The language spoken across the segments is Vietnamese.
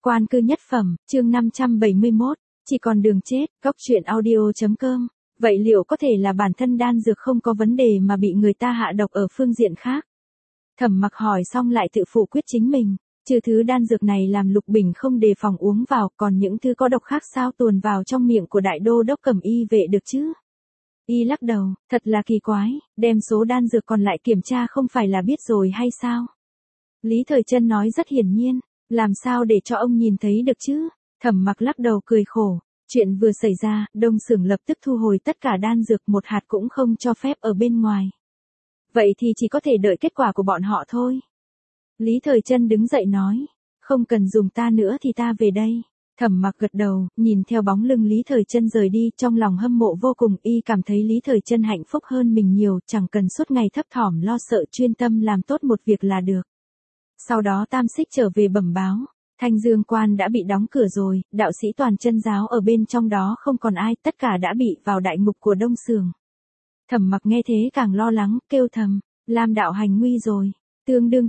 Quan cư nhất phẩm, chương 571, chỉ còn đường chết, góc truyện audio.com. Vậy liệu có thể là bản thân đan dược không có vấn đề mà bị người ta hạ độc ở phương diện khác? Thẩm Mặc hỏi xong lại tự phủ quyết chính mình, trừ thứ đan dược này làm Lục Bình không đề phòng uống vào, còn những thứ có độc khác sao tuồn vào trong miệng của đại đô đốc Cẩm Y vệ được chứ? Y lắc đầu, thật là kỳ quái, đem số đan dược còn lại kiểm tra không phải là biết rồi hay sao? Lý Thời Trân nói rất hiển nhiên, làm sao để cho ông nhìn thấy được chứ? Thẩm Mặc lắc đầu cười khổ, chuyện vừa xảy ra, Đông Xưởng lập tức thu hồi tất cả đan dược, một hạt cũng không cho phép ở bên ngoài. Vậy thì chỉ có thể đợi kết quả của bọn họ thôi. Lý Thời Trân đứng dậy nói, không cần dùng ta nữa thì ta về đây. Thẩm Mặc gật đầu, nhìn theo bóng lưng Lý Thời Trân rời đi, trong lòng hâm mộ vô cùng, y cảm thấy Lý Thời Trân hạnh phúc hơn mình nhiều, chẳng cần suốt ngày thấp thỏm lo sợ, chuyên tâm làm tốt một việc là được. Sau đó Tam Xích trở về bẩm báo, Thanh Dương Quan đã bị đóng cửa rồi, đạo sĩ toàn chân giáo ở bên trong đó không còn ai, tất cả đã bị vào đại ngục của Đông Xưởng. Thẩm Mặc nghe thế càng lo lắng, kêu thầm, Lam đạo hành nguy rồi, tương đương.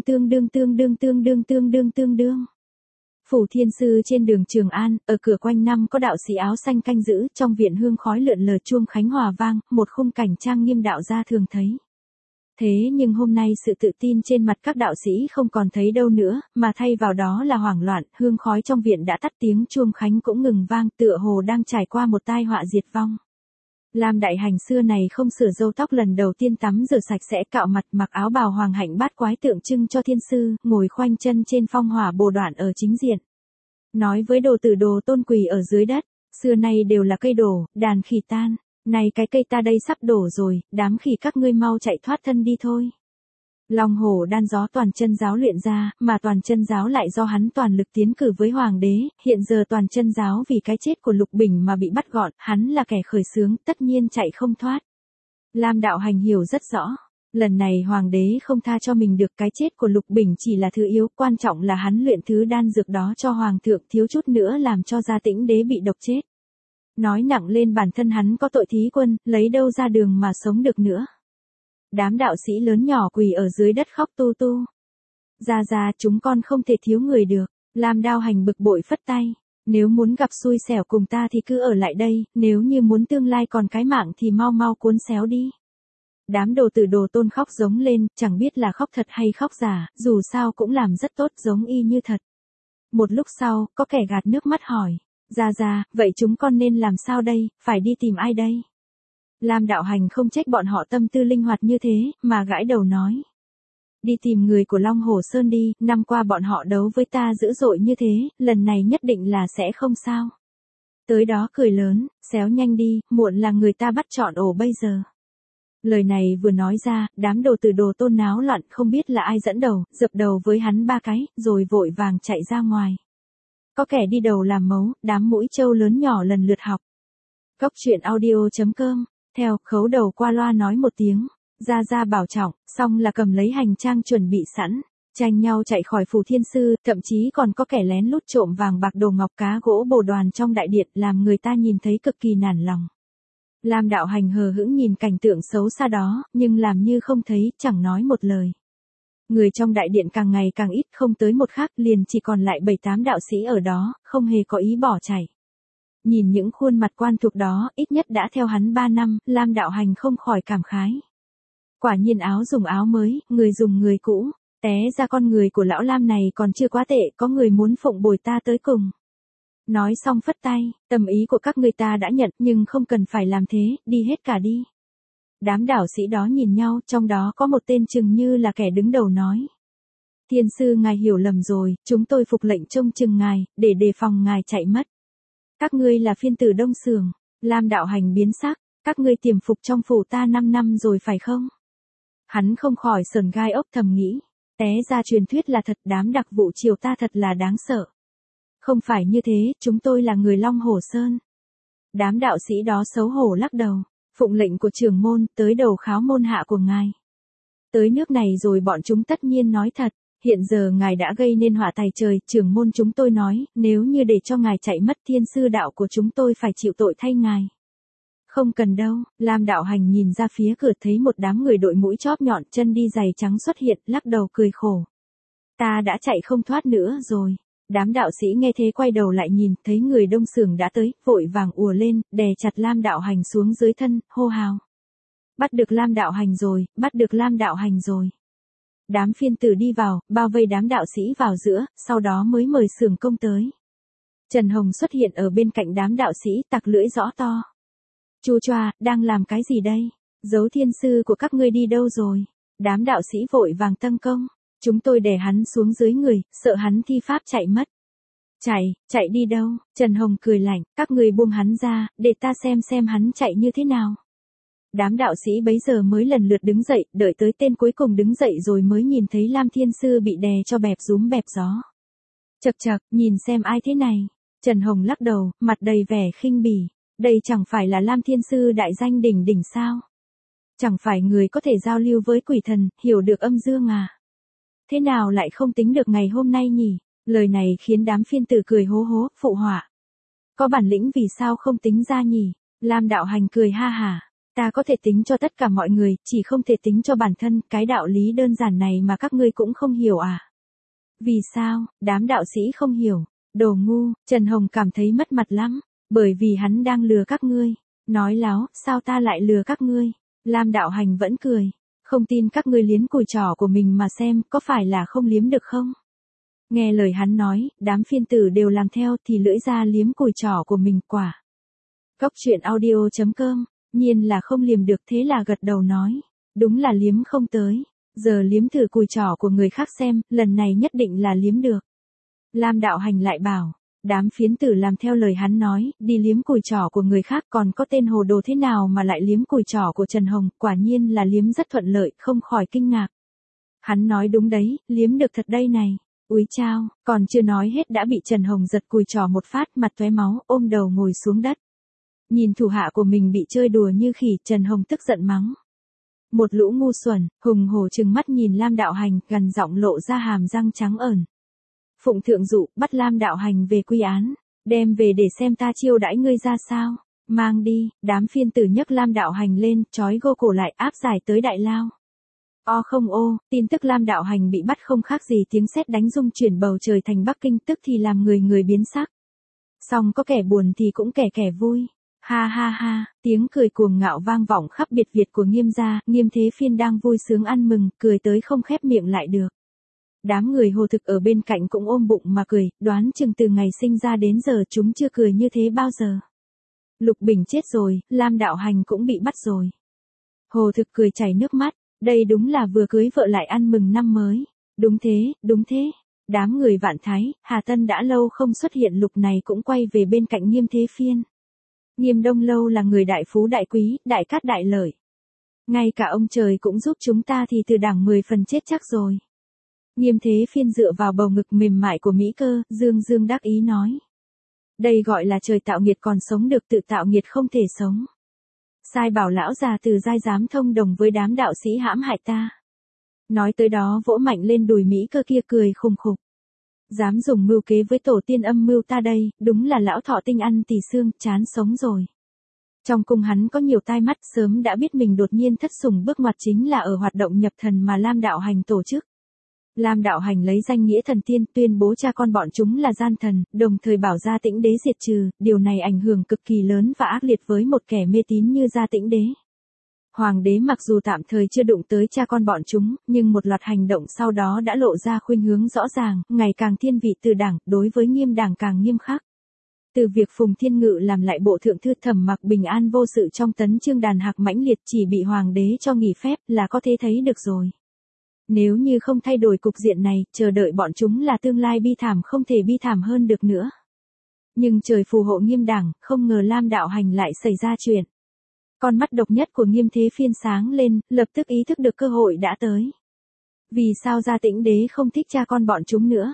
Phủ Thiên Sư trên đường Trường An, ở cửa quanh năm có đạo sĩ áo xanh canh giữ, trong viện hương khói lượn lờ, chuông khánh hòa vang, một khung cảnh trang nghiêm đạo gia thường thấy. Thế nhưng hôm nay sự tự tin trên mặt các đạo sĩ không còn thấy đâu nữa, mà thay vào đó là hoảng loạn, hương khói trong viện đã tắt, tiếng chuông khánh cũng ngừng vang, tựa hồ đang trải qua một tai họa diệt vong. Lam đại hành xưa này không sửa râu tóc, lần đầu tiên tắm rửa sạch sẽ, cạo mặt, mặc áo bào hoàng hạnh bát quái tượng trưng cho thiên sư, ngồi khoanh chân trên phong hỏa bồ đoạn ở chính diện. Nói với đồ tử Đồ Tôn quỳ ở dưới đất, xưa nay đều là cây đổ, đàn khỉ tan. Này cái cây ta đây sắp đổ rồi, đám khỉ các ngươi mau chạy thoát thân đi thôi. Long hổ đan gió toàn chân giáo luyện ra, mà toàn chân giáo lại do hắn toàn lực tiến cử với hoàng đế, hiện giờ toàn chân giáo vì cái chết của Lục Bình mà bị bắt gọn, hắn là kẻ khởi xướng, tất nhiên chạy không thoát. Lam đạo hành hiểu rất rõ, lần này hoàng đế không tha cho mình được, cái chết của Lục Bình chỉ là thứ yếu, quan trọng là hắn luyện thứ đan dược đó cho hoàng thượng, thiếu chút nữa làm cho Gia Tĩnh đế bị độc chết. Nói nặng lên bản thân hắn có tội thí quân, lấy đâu ra đường mà sống được nữa. Đám đạo sĩ lớn nhỏ quỳ ở dưới đất khóc tu tu. Ra chúng con không thể thiếu người được. Lam Đao Hành bực bội phất tay. Nếu muốn gặp xui xẻo cùng ta thì cứ ở lại đây, nếu như muốn tương lai còn cái mạng thì mau cuốn xéo đi. Đám đồ tử Đồ Tôn khóc giống lên, chẳng biết là khóc thật hay khóc giả, dù sao cũng làm rất tốt, giống y như thật. Một lúc sau, có kẻ gạt nước mắt hỏi. Ra, vậy chúng con nên làm sao đây, phải đi tìm ai đây? Lam đạo hành không trách bọn họ tâm tư linh hoạt như thế, mà gãi đầu nói. Đi tìm người của Long Hổ Sơn đi, năm qua bọn họ đấu với ta dữ dội như thế, lần này nhất định là sẽ không sao. Tới đó cười lớn, xéo nhanh đi, muộn là người ta bắt chọn ổ bây giờ. Lời này vừa nói ra, đám đồ tử Đồ Tôn náo loạn, không biết là ai dẫn đầu, dập đầu với hắn ba cái, rồi vội vàng chạy ra ngoài. Có kẻ đi đầu làm mấu, đám mũi trâu lớn nhỏ lần lượt học. Góc truyện audio.com, theo, khấu đầu qua loa nói một tiếng, ra bảo trọng, xong là cầm lấy hành trang chuẩn bị sẵn, tranh nhau chạy khỏi Phủ Thiên Sư, thậm chí còn có kẻ lén lút trộm vàng bạc đồ ngọc cá gỗ bồ đoàn trong đại điện, làm người ta nhìn thấy cực kỳ nản lòng. Lam đạo hành hờ hững nhìn cảnh tượng xấu xa đó, nhưng làm như không thấy, chẳng nói một lời. Người trong đại điện càng ngày càng ít, không tới một khắc liền chỉ còn lại 7-8 đạo sĩ ở đó, không hề có ý bỏ chạy. Nhìn những khuôn mặt quan thuộc đó, ít nhất đã theo hắn 3 năm, Lam đạo hành không khỏi cảm khái. Quả nhiên áo dùng áo mới, người dùng người cũ, té ra con người của lão Lam này còn chưa quá tệ, có người muốn phụng bồi ta tới cùng. Nói xong phất tay, tâm ý của các người ta đã nhận, nhưng không cần phải làm thế, đi hết cả đi. Đám đạo sĩ đó nhìn nhau, trong đó có một tên chừng như là kẻ đứng đầu nói. Thiên sư ngài hiểu lầm rồi, chúng tôi phục lệnh trông chừng ngài, để đề phòng ngài chạy mất. Các ngươi là phiên tử Đông Xưởng. Lam đạo hành biến sắc, các ngươi tiềm phục trong phủ ta 5 năm rồi phải không? Hắn không khỏi sởn gai ốc, thầm nghĩ, té ra truyền thuyết là thật, đám đặc vụ triều ta thật là đáng sợ. Không phải như thế, chúng tôi là người Long Hổ Sơn. Đám đạo sĩ đó xấu hổ lắc đầu. Phụng lệnh của trưởng môn, tới đầu kháo môn hạ của ngài. Tới nước này rồi bọn chúng tất nhiên nói thật, hiện giờ ngài đã gây nên họa tày trời, trưởng môn chúng tôi nói, nếu như để cho ngài chạy mất, thiên sư đạo của chúng tôi phải chịu tội thay ngài. Không cần đâu, Lam đạo hành nhìn ra phía cửa thấy một đám người đội mũi chóp nhọn, chân đi giày trắng xuất hiện, lắc đầu cười khổ. Ta đã chạy không thoát nữa rồi. Đám đạo sĩ nghe thế quay đầu lại nhìn, thấy người đông xưởng đã tới, vội vàng ùa lên, đè chặt Lam Đạo Hành xuống dưới thân, hô hào. Bắt được Lam Đạo Hành rồi, bắt được Lam Đạo Hành rồi. Đám phiên tử đi vào, bao vây đám đạo sĩ vào giữa, sau đó mới mời xưởng công tới. Trần Hồng xuất hiện ở bên cạnh đám đạo sĩ, tặc lưỡi rõ to. Chu choa, đang làm cái gì đây? Dấu thiên sư của các ngươi đi đâu rồi? Đám đạo sĩ vội vàng tấn công. Chúng tôi đè hắn xuống dưới người, sợ hắn thi pháp chạy mất. Chạy đi đâu? Trần Hồng cười lạnh, các người buông hắn ra, để ta xem hắn chạy như thế nào. Đám đạo sĩ bấy giờ mới lần lượt đứng dậy, đợi tới tên cuối cùng đứng dậy rồi mới nhìn thấy Lam Thiên Sư bị đè cho bẹp rúm bẹp gió. Chậc chậc, nhìn xem ai thế này. Trần Hồng lắc đầu, mặt đầy vẻ khinh bỉ. Đây chẳng phải là Lam Thiên Sư đại danh đỉnh đỉnh sao? Chẳng phải người có thể giao lưu với quỷ thần, hiểu được âm dương à? Thế nào lại không tính được ngày hôm nay nhỉ? Lời này khiến đám phiên tử cười hố hố, phụ họa. Có bản lĩnh vì sao không tính ra nhỉ? Lam Đạo Hành cười ha hả. Ta có thể tính cho tất cả mọi người, chỉ không thể tính cho bản thân, cái đạo lý đơn giản này mà các ngươi cũng không hiểu à? Vì sao? Đám đạo sĩ không hiểu. Đồ ngu, Trần Hồng cảm thấy mất mặt lắm, bởi vì hắn đang lừa các ngươi. Nói láo, sao ta lại lừa các ngươi? Lam Đạo Hành vẫn cười. Không tin các ngươi liếm cùi trỏ của mình mà xem, có phải là không liếm được không? Nghe lời hắn nói, đám phiên tử đều làm theo thì lưỡi ra liếm cùi trỏ của mình quả. Góc truyện audio.com, nhiên là không liếm được thế là gật đầu nói. Đúng là liếm không tới. Giờ liếm thử cùi trỏ của người khác xem, lần này nhất định là liếm được. Lam Đạo Hành lại bảo. Đám phiến tử làm theo lời hắn nói, đi liếm cùi trỏ của người khác còn có tên hồ đồ thế nào mà lại liếm cùi trỏ của Trần Hồng, quả nhiên là liếm rất thuận lợi, không khỏi kinh ngạc. Hắn nói đúng đấy, liếm được thật đây này. Úi chao, còn chưa nói hết đã bị Trần Hồng giật cùi trỏ một phát, mặt tóe máu, ôm đầu ngồi xuống đất. Nhìn thủ hạ của mình bị chơi đùa như khỉ, Trần Hồng tức giận mắng. Một lũ ngu xuẩn, hùng hổ trừng mắt nhìn Lam Đạo Hành, gần giọng lộ ra hàm răng trắng ẩn. Phụng thượng dụ, bắt Lam Đạo Hành về quy án, đem về để xem ta chiêu đãi ngươi ra sao. Mang đi, đám phiên tử nhấc Lam Đạo Hành lên, trói gô cổ lại áp giải tới đại lao. O không ô, tin tức Lam Đạo Hành bị bắt không khác gì tiếng sét đánh rung chuyển bầu trời thành Bắc Kinh, tức thì làm người người biến sắc. Song có kẻ buồn thì cũng kẻ vui. Ha ha ha, tiếng cười cuồng ngạo vang vọng khắp biệt Việt của Nghiêm gia, Nghiêm Thế Phiên đang vui sướng ăn mừng, cười tới không khép miệng lại được. Đám người Hồ Thực ở bên cạnh cũng ôm bụng mà cười, đoán chừng từ ngày sinh ra đến giờ chúng chưa cười như thế bao giờ. Lục Bình chết rồi, Lam Đạo Hành cũng bị bắt rồi. Hồ Thực cười chảy nước mắt, đây đúng là vừa cưới vợ lại ăn mừng năm mới. Đúng thế. Đám người Vạn Thái, Hà Tân đã lâu không xuất hiện, lúc này cũng quay về bên cạnh Nghiêm Thế Phiên. Nghiêm Đông Lâu là người đại phú đại quý, đại cát đại lợi. Ngay cả ông trời cũng giúp chúng ta thì từ đẳng 10 phần chết chắc rồi. Nghiêm Thế Phiên dựa vào bầu ngực mềm mại của Mỹ Cơ, dương đắc ý nói. Đây gọi là trời tạo nghiệt còn sống được, tự tạo nghiệt không thể sống. Sai bảo lão già Từ Giai dám thông đồng với đám đạo sĩ hãm hại ta. Nói tới đó vỗ mạnh lên đùi Mỹ Cơ kia cười khùng khục. Dám dùng mưu kế với tổ tiên âm mưu ta đây, đúng là lão thọ tinh ăn tỳ xương, chán sống rồi. Trong cung hắn có nhiều tai mắt, sớm đã biết mình đột nhiên thất sủng bước ngoặt chính là ở hoạt động nhập thần mà Lam Đạo Hành tổ chức. Lam Đạo Hành lấy danh nghĩa thần tiên tuyên bố cha con bọn chúng là gian thần, đồng thời bảo Gia Tĩnh Đế diệt trừ, điều này ảnh hưởng cực kỳ lớn và ác liệt với một kẻ mê tín như Gia Tĩnh Đế. Hoàng đế mặc dù tạm thời chưa đụng tới cha con bọn chúng, nhưng một loạt hành động sau đó đã lộ ra khuynh hướng rõ ràng, ngày càng thiên vị từ đảng, đối với Nghiêm đảng càng nghiêm khắc. Từ việc Phùng Thiên Ngự làm lại bộ thượng thư Thẩm Mặc bình an vô sự trong tấn chương đàn hạc mãnh liệt chỉ bị hoàng đế cho nghỉ phép là có thể thấy được rồi. Nếu như không thay đổi cục diện này, chờ đợi bọn chúng là tương lai bi thảm không thể bi thảm hơn được nữa. Nhưng trời phù hộ Nghiêm đảng, không ngờ Lam Đạo Hành lại xảy ra chuyện. Con mắt độc nhất của Nghiêm Thế Phiên sáng lên, lập tức ý thức được cơ hội đã tới. Vì sao Gia Tĩnh Đế không thích cha con bọn chúng nữa?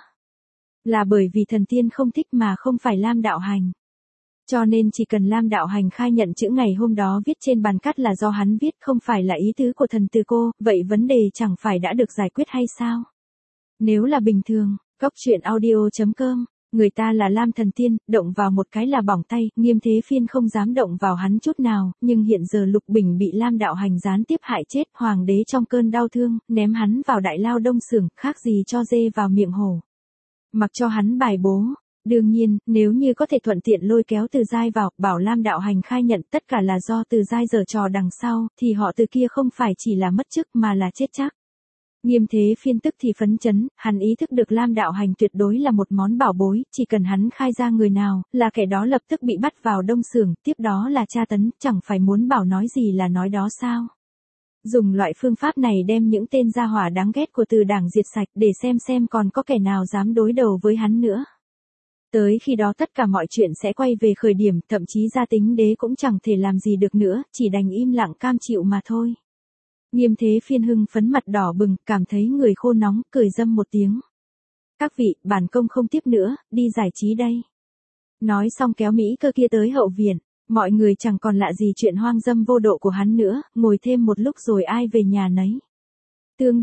Là bởi vì thần tiên không thích mà không phải Lam Đạo Hành. Cho nên chỉ cần Lam Đạo Hành khai nhận chữ ngày hôm đó viết trên bàn cắt là do hắn viết, không phải là ý tứ của thần từ cô, vậy vấn đề chẳng phải đã được giải quyết hay sao? Nếu là bình thường, góc truyện audio.com, người ta là Lam thần tiên, động vào một cái là bỏng tay, Nghiêm Thế Phiên không dám động vào hắn chút nào, nhưng hiện giờ Lục Bình bị Lam Đạo Hành gián tiếp hại chết, hoàng đế trong cơn đau thương, ném hắn vào đại lao Đông Xưởng, khác gì cho dê vào miệng hổ. Mặc cho hắn bài bố. Đương nhiên, nếu như có thể thuận tiện lôi kéo Từ Giai vào, bảo Lam đạo hành khai nhận tất cả là do Từ Giai giở trò đằng sau, thì họ Từ kia không phải chỉ là mất chức mà là chết chắc. Nghiêm Thế Phiên tức thì phấn chấn, hắn ý thức được Lam đạo hành tuyệt đối là một món bảo bối, chỉ cần hắn khai ra người nào, là kẻ đó lập tức bị bắt vào đông xưởng, tiếp đó là tra tấn, chẳng phải muốn bảo nói gì là nói đó sao. Dùng loại phương pháp này đem những tên gia hỏa đáng ghét của Từ đảng diệt sạch để xem còn có kẻ nào dám đối đầu với hắn nữa. Tới khi đó tất cả mọi chuyện sẽ quay về khởi điểm, thậm chí Gia Tính Đế cũng chẳng thể làm gì được nữa, chỉ đành im lặng cam chịu mà thôi. Nghiêm Thế Phiên hưng phấn mặt đỏ bừng, cảm thấy người khô nóng, cười dâm một tiếng. Các vị, bản công không tiếp nữa, đi giải trí đây. Nói xong kéo Mỹ Cơ kia tới hậu viện, mọi người chẳng còn lạ gì chuyện hoang dâm vô độ của hắn nữa, ngồi thêm một lúc rồi ai về nhà nấy. Tương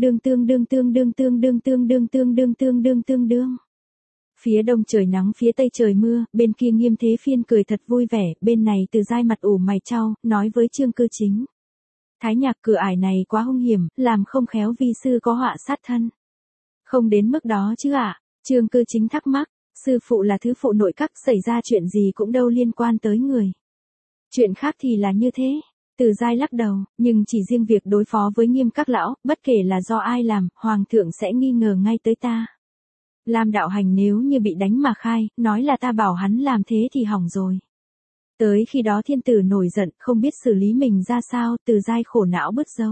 đương. Phía đông trời nắng phía tây trời mưa, bên kia Nghiêm Thế Phiên cười thật vui vẻ, bên này Từ Giai mặt ủ mày chau, nói với Trương Cư Chính. Thái Nhạc cửa ải này quá hung hiểm, làm không khéo vi sư có họa sát thân. Không đến mức đó chứ ạ, Trương Cư Chính thắc mắc, sư phụ là thứ phụ nội các, xảy ra chuyện gì cũng đâu liên quan tới người. Chuyện khác thì là như thế. Từ Giai lắc đầu, nhưng chỉ riêng việc đối phó với Nghiêm các lão, bất kể là do ai làm, hoàng thượng sẽ nghi ngờ ngay tới ta. Lam đạo hành nếu như bị đánh mà khai, nói là ta bảo hắn làm thế thì hỏng rồi. Tới khi đó thiên tử nổi giận, không biết xử lý mình ra sao, Từ Giai khổ não bứt râu.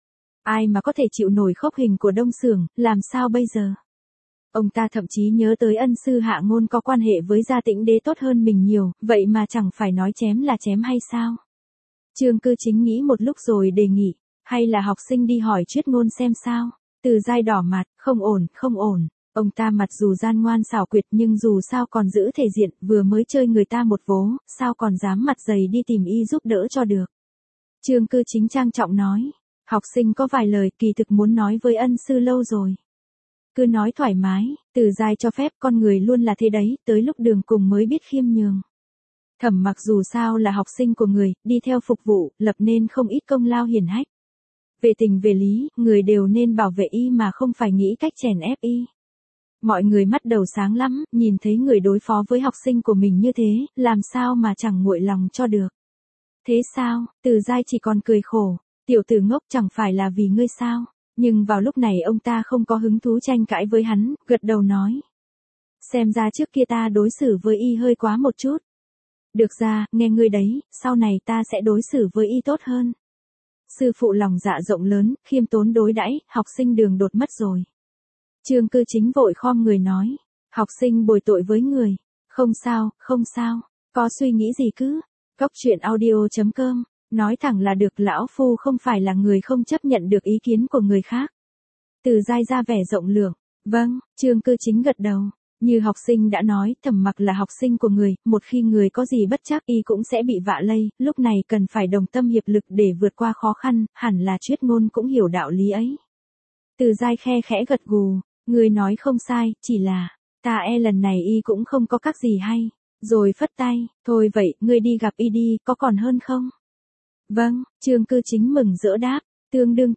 Ai mà có thể chịu nổi khốc hình của Đông Xưởng, làm sao bây giờ? Ông ta thậm chí nhớ tới ân sư Hạ Ngôn có quan hệ với Gia Tĩnh Đế tốt hơn mình nhiều, vậy mà chẳng phải nói chém là chém hay sao? Trương Cư Chính nghĩ một lúc rồi đề nghị, hay là học sinh đi hỏi Chuyết Ngôn xem sao? Từ Giai đỏ mặt, không ổn. Ông ta mặt dù gian ngoan xảo quyệt nhưng dù sao còn giữ thể diện, vừa mới chơi người ta một vố, sao còn dám mặt dày đi tìm y giúp đỡ cho được. Trương Cư Chính trang trọng nói, học sinh có vài lời kỳ thực muốn nói với ân sư lâu rồi. Cứ nói thoải mái, Từ Giai cho phép, con người luôn là thế đấy, tới lúc đường cùng mới biết khiêm nhường. Thẩm Mặc dù sao là học sinh của người, đi theo phục vụ, lập nên không ít công lao hiển hách. Về tình về lý, người đều nên bảo vệ y mà không phải nghĩ cách chèn ép y. Mọi người mắt đầu sáng lắm, nhìn thấy người đối phó với học sinh của mình như thế, làm sao mà chẳng nguội lòng cho được. Thế sao, Từ Giai chỉ còn cười khổ, tiểu tử ngốc chẳng phải là vì ngươi sao, nhưng vào lúc này ông ta không có hứng thú tranh cãi với hắn, gật đầu nói. Xem ra trước kia ta đối xử với y hơi quá một chút. Được ra, nghe ngươi đấy, sau này ta sẽ đối xử với y tốt hơn. Sư phụ lòng dạ rộng lớn, khiêm tốn đối đãi, học sinh đường đột mất rồi. Trương Cư Chính vội khom người nói, học sinh bồi tội với người, không sao, có suy nghĩ gì cứ, Goctruyện.audio.com, nói thẳng là được, lão phu không phải là người không chấp nhận được ý kiến của người khác. Từ Giai ra vẻ rộng lượng, vâng, Trương Cư Chính gật đầu, như học sinh đã nói, Thẩm Mặc là học sinh của người, một khi người có gì bất trắc y cũng sẽ bị vạ lây, lúc này cần phải đồng tâm hiệp lực để vượt qua khó khăn, hẳn là Chuyết Ngôn cũng hiểu đạo lý ấy. Từ Giai khe khẽ gật gù. Người nói không sai, chỉ là, ta lần này y cũng không có các gì hay, rồi phất tay, thôi vậy, ngươi đi gặp y đi, có còn hơn không? Vâng, Trương Cư Chính mừng rỡ đáp, tương đương.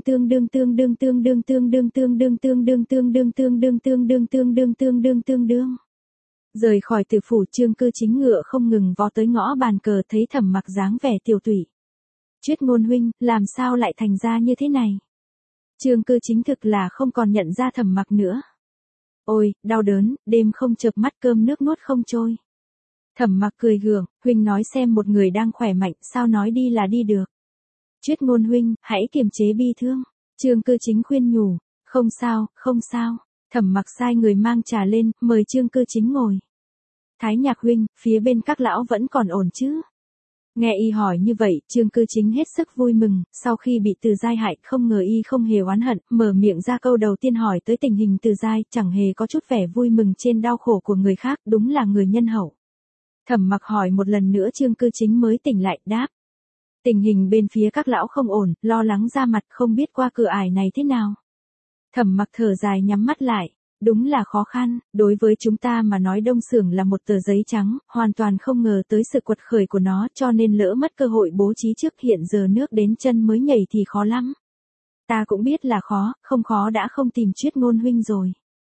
Rời khỏi tử phủ, Trương Cư Chính ngựa không ngừng vó tới ngõ bàn cờ, thấy Thẩm Mặc dáng vẻ tiều tụy. Chuyết Ngôn huynh, làm sao lại thành ra như thế này? Trương Cư Chính thực là không còn nhận ra Thẩm Mặc nữa. Ôi, đau đớn, đêm không chợp mắt, cơm nước nuốt không trôi. Thẩm Mặc cười gượng, huynh nói xem, một người đang khỏe mạnh, sao nói đi là đi được. Chuyết Ngôn huynh, hãy kiềm chế bi thương. Trương Cư Chính khuyên nhủ, không sao. Thẩm Mặc sai người mang trà lên, mời Trương Cư Chính ngồi. Thái Nhạc huynh, phía bên các lão vẫn còn ổn chứ? Nghe y hỏi như vậy, Trương Cư Chính hết sức vui mừng, sau khi bị Từ Giai hại, không ngờ y không hề oán hận, mở miệng ra câu đầu tiên hỏi tới tình hình Từ Giai, chẳng hề có chút vẻ vui mừng trên đau khổ của người khác, đúng là người nhân hậu. Thẩm Mặc hỏi một lần nữa, Trương Cư Chính mới tỉnh lại, đáp. Tình hình bên phía các lão không ổn, lo lắng ra mặt, không biết qua cửa ải này thế nào. Thẩm Mặc thở dài nhắm mắt lại. Đúng là khó khăn, đối với chúng ta mà nói Đông Xưởng là một tờ giấy trắng, hoàn toàn không ngờ tới sự quật khởi của nó, cho nên lỡ mất cơ hội bố trí trước, hiện giờ nước đến chân mới nhảy thì khó lắm. Ta cũng biết là khó, không khó đã không tìm Chuyết Ngôn huynh rồi.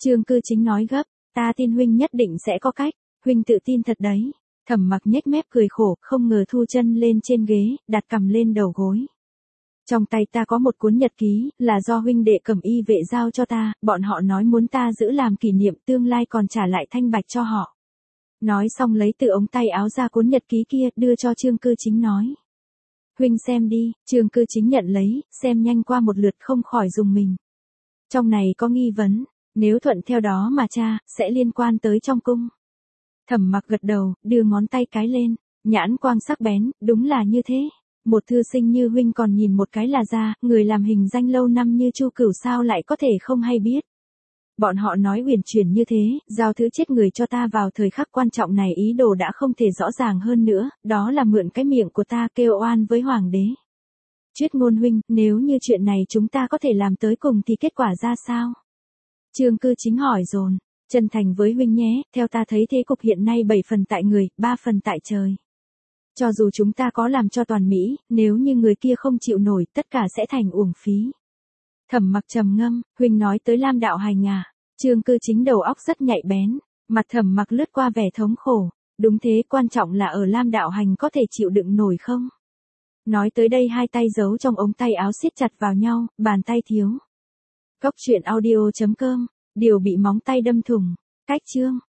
Trương Cư Chính nói gấp, ta tin huynh nhất định sẽ có cách, huynh tự tin thật đấy. Thẩm Mặc nhếch mép cười khổ, không ngờ thu chân lên trên ghế, đặt cằm lên đầu gối. Trong tay ta có một cuốn nhật ký, là do huynh đệ Cẩm Y vệ giao cho ta, bọn họ nói muốn ta giữ làm kỷ niệm, tương lai còn trả lại thanh bạch cho họ. Nói xong lấy từ ống tay áo ra cuốn nhật ký kia, đưa cho Trương Cư Chính nói. Huynh xem đi, Trương Cư Chính nhận lấy, xem nhanh qua một lượt không khỏi rùng mình. Trong này có nghi vấn, nếu thuận theo đó mà tra, sẽ liên quan tới trong cung. Thẩm Mặc gật đầu, đưa ngón tay cái lên, nhãn quang sắc bén, đúng là như thế. Một thư sinh như huynh còn nhìn một cái là ra, người làm hình danh lâu năm như Chu Cửu sao lại có thể không hay biết. Bọn họ nói uyển chuyển như thế, giao thứ chết người cho ta vào thời khắc quan trọng này, ý đồ đã không thể rõ ràng hơn nữa, đó là mượn cái miệng của ta kêu oan với hoàng đế. Chuyết Ngôn huynh, nếu như chuyện này chúng ta có thể làm tới cùng thì kết quả ra sao? Trương Cư Chính hỏi dồn, chân thành với huynh nhé, theo ta thấy thế cục hiện nay 7 phần tại người, 3 phần tại trời. Cho dù chúng ta có làm cho toàn Mỹ, nếu như người kia không chịu nổi, tất cả sẽ thành uổng phí. Thẩm Mặc trầm ngâm, huynh nói tới Lam Đạo Hành à? Trương Cư Chính đầu óc rất nhạy bén, mặt Thẩm Mặc lướt qua vẻ thống khổ, đúng thế, quan trọng là ở Lam Đạo Hành có thể chịu đựng nổi không? Nói tới đây hai tay giấu trong ống tay áo siết chặt vào nhau, bàn tay thiếu. Góc truyện audio.com, điều bị móng tay đâm thủng, cách chương.